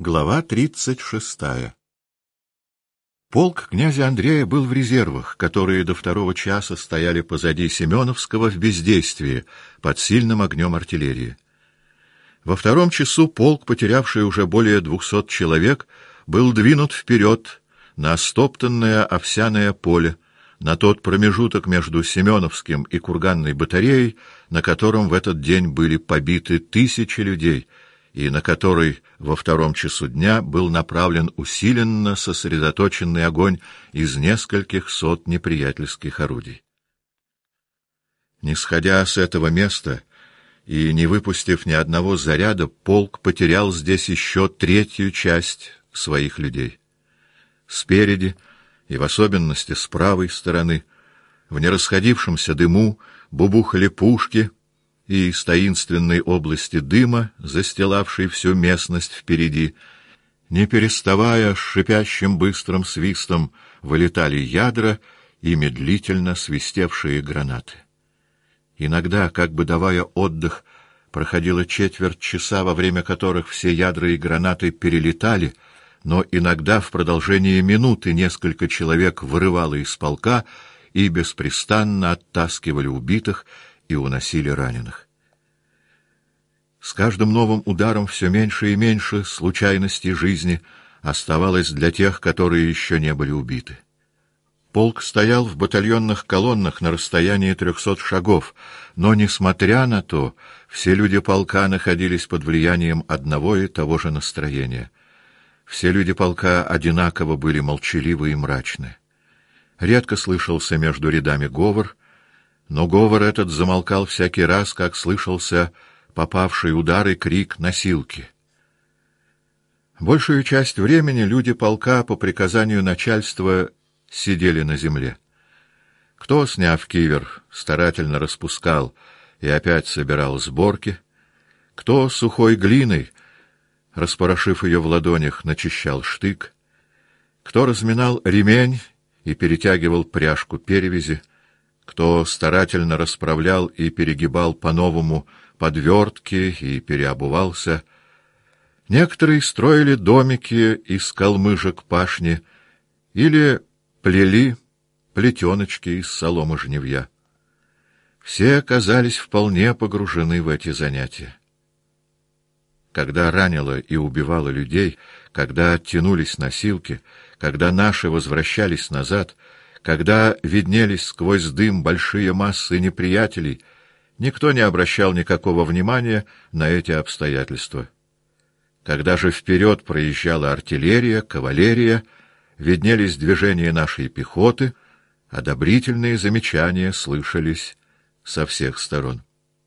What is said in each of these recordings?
Глава 36. Полк князя Андрея был в резервах, которые до 2 часа стояли позади Семеновского в бездействии, под сильным огнем артиллерии. Во 2 часу полк, потерявший уже более 200 человек, был двинут вперед на стоптанное овсяное поле, на тот промежуток между Семеновским и Курганной батареей, на котором в этот день были побиты тысячи людей, и на который во 2 часу дня был направлен усиленно сосредоточенный огонь из нескольких сот неприятельских орудий. Не сходя с этого места и не выпустив ни одного заряда, полк потерял здесь еще 1/3 часть своих людей. Спереди, и в особенности с правой стороны, в нерасходившемся дыму бубухали пушки, и из таинственной области дыма, застилавшей всю местность впереди, не переставая с шипящим быстрым свистом, вылетали ядра и медлительно свистевшие гранаты. Иногда, как бы давая отдых, проходило 1/4 часа, во время которых все ядра и гранаты перелетали, но иногда в продолжении минуты несколько человек вырывало из полка и беспрестанно оттаскивали убитых и уносили раненых. С каждым новым ударом все меньше и меньше случайностей жизни оставалось для тех, которые еще не были убиты. Полк стоял в батальонных колоннах на расстоянии 300 шагов, но, несмотря на то, все люди полка находились под влиянием одного и того же настроения. Все люди полка одинаково были молчаливы и мрачны. Редко слышался между рядами говор, но говор этот замолкал всякий раз, как слышался попавший удар и крик носилки. Большую часть времени люди полка по приказанию начальства сидели на земле. Кто, сняв кивер, старательно распускал и опять собирал сборки, кто сухой глиной, распорошив ее в ладонях, начищал штык, кто разминал ремень и перетягивал пряжку перевязи, кто старательно расправлял и перегибал по-новому подвертки и переобувался. Некоторые строили домики из калмыжек пашни или плели плетеночки из соломы жнивья. Все оказались вполне погружены в эти занятия. Когда ранило и убивало людей, когда оттянулись носилки, когда наши возвращались назад, когда виднелись сквозь дым большие массы неприятелей, никто не обращал никакого внимания на эти обстоятельства. Когда же вперед проезжала артиллерия, кавалерия, виднелись движения нашей пехоты, одобрительные замечания слышались со всех сторон.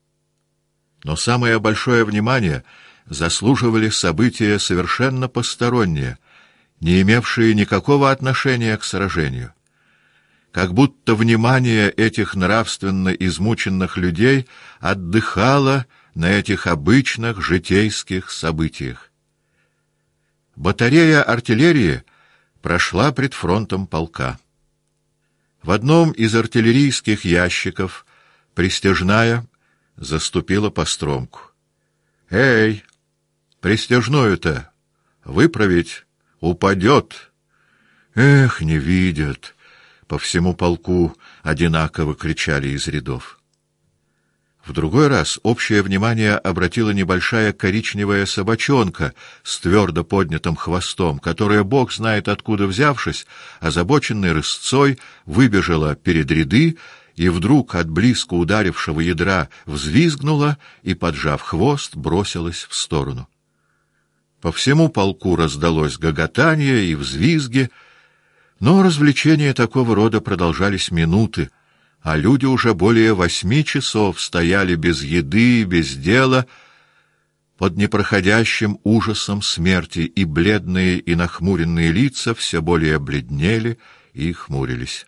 Но самое большое внимание заслуживали события совершенно посторонние, не имевшие никакого отношения к сражению. Как будто внимание этих нравственно измученных людей отдыхало на этих обычных житейских событиях. Батарея артиллерии прошла пред фронтом полка. В одном из артиллерийских ящиков пристяжная заступила по стромку. «Эй, пристяжную-то выправить, упадет!» «Эх, не видят!» По всему полку одинаково кричали из рядов. В другой раз общее внимание обратила небольшая коричневая собачонка с твердо поднятым хвостом, которая, бог знает откуда взявшись, озабоченной рысцой выбежала перед ряды и вдруг от близко ударившего ядра взвизгнула и, поджав хвост, бросилась в сторону. По всему полку раздалось гоготанье и взвизги, но развлечения такого рода продолжались минуты, а люди уже более 8 часов стояли без еды и без дела, под непроходящим ужасом смерти, и бледные и нахмуренные лица все более бледнели и хмурились.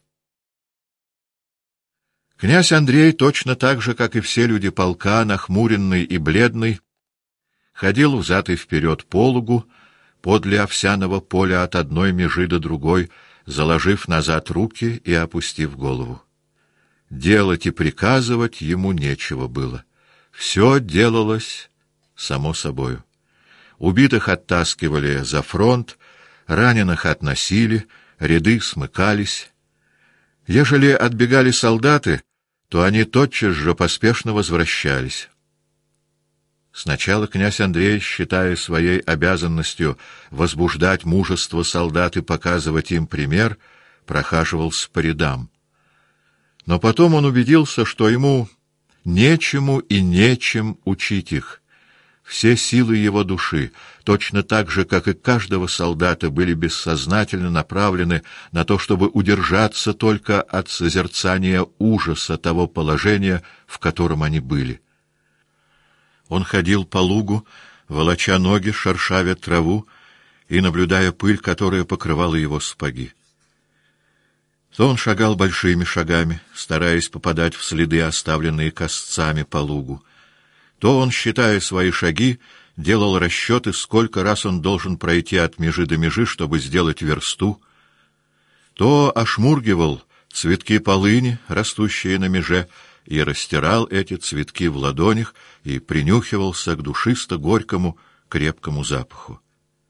Князь Андрей, точно так же, как и все люди полка, нахмуренный и бледный, ходил взад и вперед по лугу, подле овсяного поля от одной межи до другой, заложив назад руки и опустив голову. Делать и приказывать ему нечего было. Все делалось само собою. Убитых оттаскивали за фронт, раненых относили, ряды смыкались. Ежели отбегали солдаты, то они тотчас же поспешно возвращались. Сначала князь Андрей, считая своей обязанностью возбуждать мужество солдат и показывать им пример, прохаживался по рядам. Но потом он убедился, что ему нечему и нечем учить их. Все силы его души, точно так же, как и каждого солдата, были бессознательно направлены на то, чтобы удержаться только от созерцания ужаса того положения, в котором они были. Он ходил по лугу, волоча ноги, шершавя траву и наблюдая пыль, которая покрывала его сапоги. То он шагал большими шагами, стараясь попадать в следы, оставленные косцами по лугу. То он, считая свои шаги, делал расчеты, сколько раз он должен пройти от межи до межи, чтобы сделать версту. То ошмургивал цветки полыни, растущие на меже, и растирал эти цветки в ладонях и принюхивался к душисто-горькому, крепкому запаху.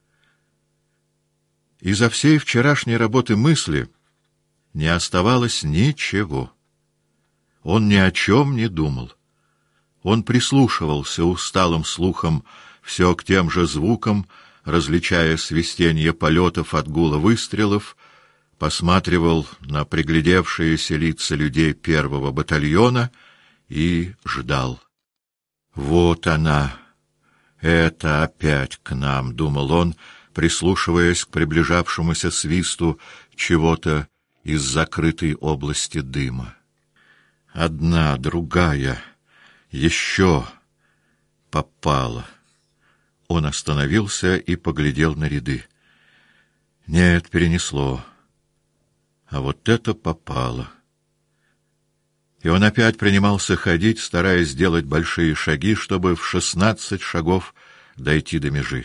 Изо всей вчерашней работы мысли не оставалось ничего. Он ни о чем не думал. Он прислушивался усталым слухом все к тем же звукам, различая свистенье полетов от гула выстрелов, посматривал на приглядевшиеся лица людей первого батальона и ждал. «Вот она! Это опять к нам!» — думал он, прислушиваясь к приближавшемуся свисту чего-то из закрытой области дыма. «Одна, другая, еще попала!» Он остановился и поглядел на ряды. «Нет, перенесло. А вот это попало!» И он опять принимался ходить, стараясь сделать большие шаги, чтобы в 16 шагов дойти до межи.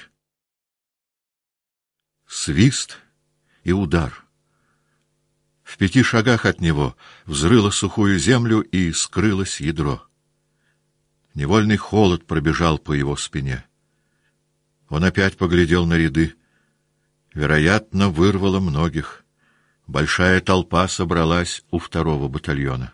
Свист и удар. В 5 шагах от него взрыло сухую землю и скрылось ядро. Невольный холод пробежал по его спине. Он опять поглядел на ряды. Вероятно, вырвало многих. Большая толпа собралась у 2-го батальона.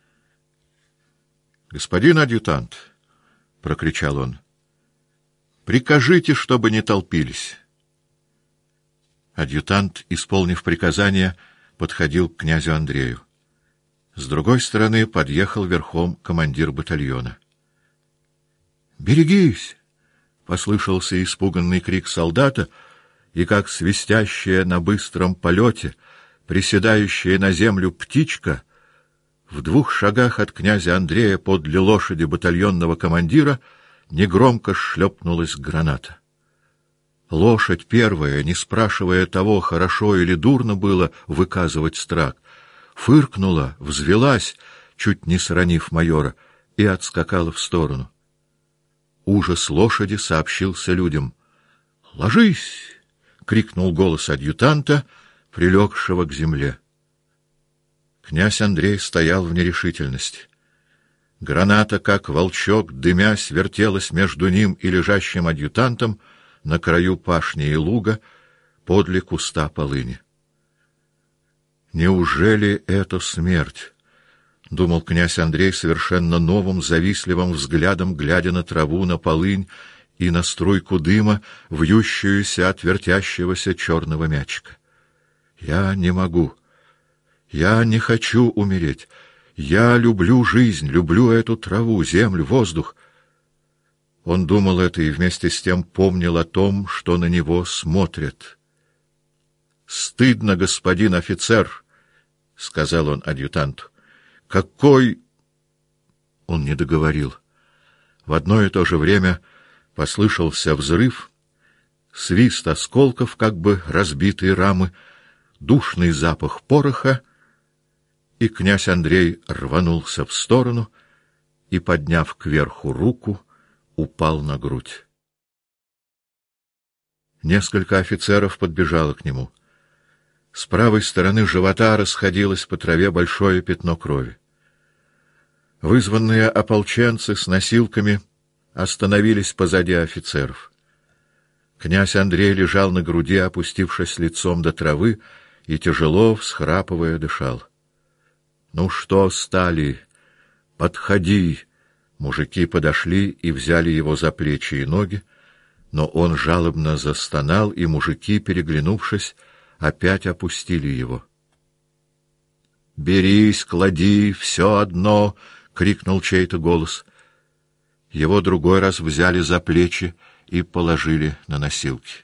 «Господин адъютант!» — прокричал он. «Прикажите, чтобы не толпились!» Адъютант, исполнив приказание, подходил к князю Андрею. С другой стороны подъехал верхом командир батальона. «Берегись!» — послышался испуганный крик солдата, и как свистящая на быстром полете, приседающая на землю птичка, в 2 шагах от князя Андрея подле лошади батальонного командира негромко шлепнулась граната. Лошадь первая, не спрашивая того, хорошо или дурно было выказывать страх, фыркнула, взвелась, чуть не сранив майора, и отскакала в сторону. Ужас лошади сообщился людям. «Ложись!» — крикнул голос адъютанта, прилегшего к земле. Князь Андрей стоял в нерешительности. Граната, как волчок, дымясь, вертелась между ним и лежащим адъютантом на краю пашни и луга подле куста полыни. «Неужели это смерть?» — думал князь Андрей совершенно новым, завистливым взглядом, глядя на траву, на полынь и на струйку дыма, вьющуюся от вертящегося черного мячика. «Я не могу. Я не хочу умереть. Я люблю жизнь, люблю эту траву, землю, воздух». Он думал это и вместе с тем помнил о том, что на него смотрят. «Стыдно, господин офицер!» — сказал он адъютанту. «Какой...» Он не договорил. В одно и то же время послышался взрыв, свист осколков, как бы разбитые рамы, душный запах пороха, и князь Андрей рванулся в сторону и, подняв кверху руку, упал на грудь. Несколько офицеров подбежало к нему. С правой стороны живота расходилось по траве большое пятно крови. Вызванные ополченцы с носилками остановились позади офицеров. Князь Андрей лежал на груди, опустившись лицом до травы, и тяжело, всхрапывая, дышал. — Ну что стали? Подходи! Мужики подошли и взяли его за плечи и ноги, но он жалобно застонал, и мужики, переглянувшись, опять опустили его. — Берись, клади, все одно! — крикнул чей-то голос. Его другой раз взяли за плечи и положили на носилки.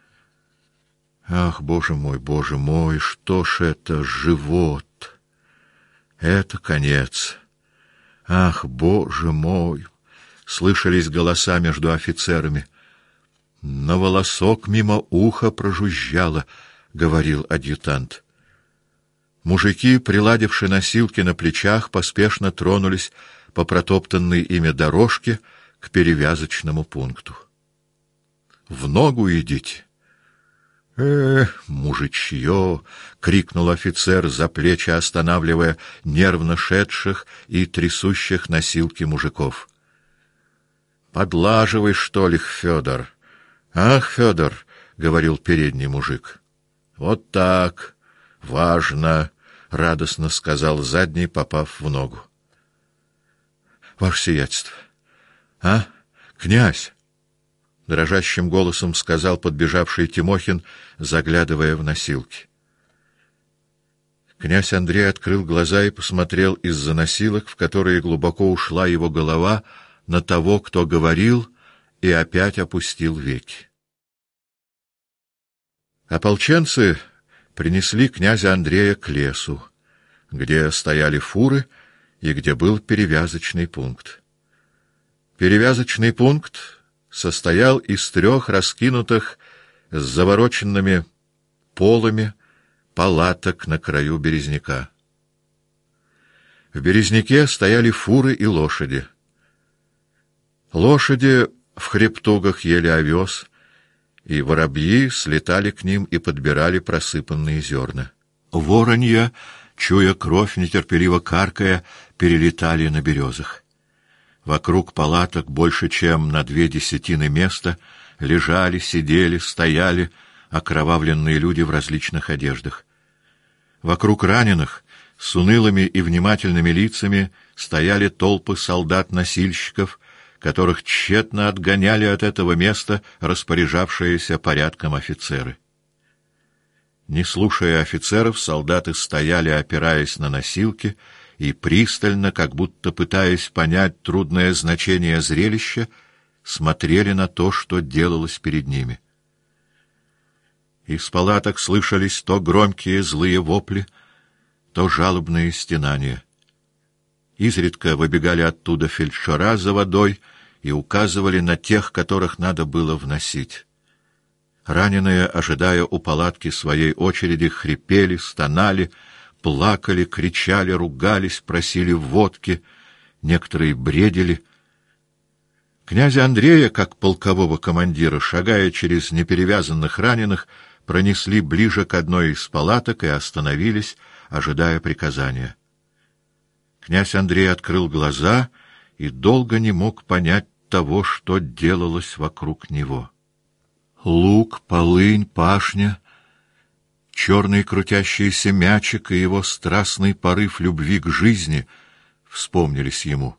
Ах, Боже мой, что ж это, живот! Это конец! Ах, Боже мой! Слышались голоса между офицерами. На волосок мимо уха прожужжало, — говорил адъютант. Мужики, приладивши носилки на плечах, поспешно тронулись по протоптанной ими дорожке к перевязочному пункту. — В ногу идите! — мужичье! — крикнул офицер, за плечи останавливая нервно шедших и трясущих носилки мужиков. — Подлаживай, что ли, Федор? — Ах, Федор! — говорил передний мужик. — Вот так! Важно! — радостно сказал задний, попав в ногу. — Ваше сиятельство! — А? Князь! — дрожащим голосом сказал подбежавший Тимохин, заглядывая в носилки. Князь Андрей открыл глаза и посмотрел из-за носилок, в которые глубоко ушла его голова, на того, кто говорил, и опять опустил веки. Ополченцы принесли князя Андрея к лесу, где стояли фуры и где был перевязочный пункт. Перевязочный пункт состоял из 3 раскинутых с завороченными полами палаток на краю березняка. В березняке стояли фуры и лошади. Лошади в хребтугах ели овес, и воробьи слетали к ним и подбирали просыпанные зерна. Воронья, чуя кровь, нетерпеливо каркая, перелетали на березах. Вокруг палаток больше чем на 2/10 места лежали, сидели, стояли окровавленные люди в различных одеждах. Вокруг раненых с унылыми и внимательными лицами стояли толпы солдат-носильщиков, которых тщетно отгоняли от этого места распоряжавшиеся порядком офицеры. Не слушая офицеров, солдаты стояли, опираясь на носилки, и пристально, как будто пытаясь понять трудное значение зрелища, смотрели на то, что делалось перед ними. Из палаток слышались то громкие злые вопли, то жалобные стенания. Изредка выбегали оттуда фельдшера за водой и указывали на тех, которых надо было вносить. Раненые, ожидая у палатки своей очереди, хрипели, стонали, плакали, кричали, ругались, просили водки, некоторые бредили. Князя Андрея, как полкового командира, шагая через неперевязанных раненых, пронесли ближе к одной из палаток и остановились, ожидая приказания. Князь Андрей открыл глаза и долго не мог понять того, что делалось вокруг него. Луг, полынь, пашня, черный крутящийся мячик и его страстный порыв любви к жизни вспомнились ему.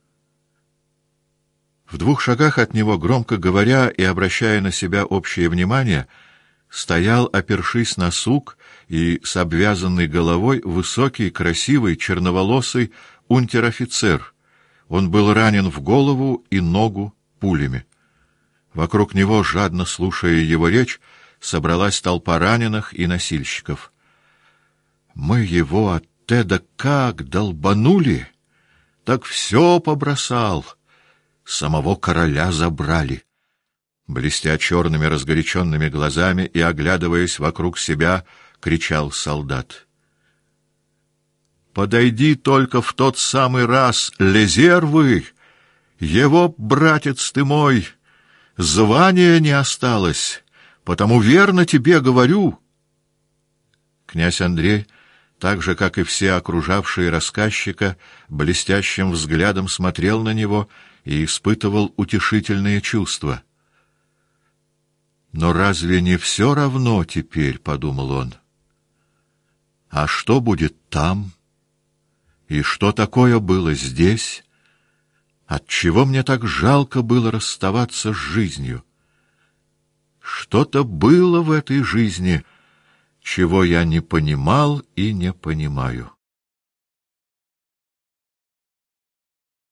В 2 шагах от него, громко говоря и обращая на себя общее внимание, стоял, опершись на сук и с обвязанной головой, высокий, красивый, черноволосый унтер-офицер. Он был ранен в голову и ногу пулями. Вокруг него, жадно слушая его речь, собралась толпа раненых и носильщиков. Мы его от Теда как долбанули, так все побросал. Самого короля забрали. Блестя черными разгоряченными глазами и оглядываясь вокруг себя, кричал солдат. «Подойди только в тот самый раз, лезервы! Его, братец ты мой, звания не осталось, потому верно тебе говорю». Князь Андрей, так же, как и все окружавшие рассказчика, блестящим взглядом смотрел на него и испытывал утешительные чувства. Но разве не все равно теперь, — подумал он. А что будет там? И что такое было здесь? Отчего мне так жалко было расставаться с жизнью? Что-то было в этой жизни, чего я не понимал и не понимаю.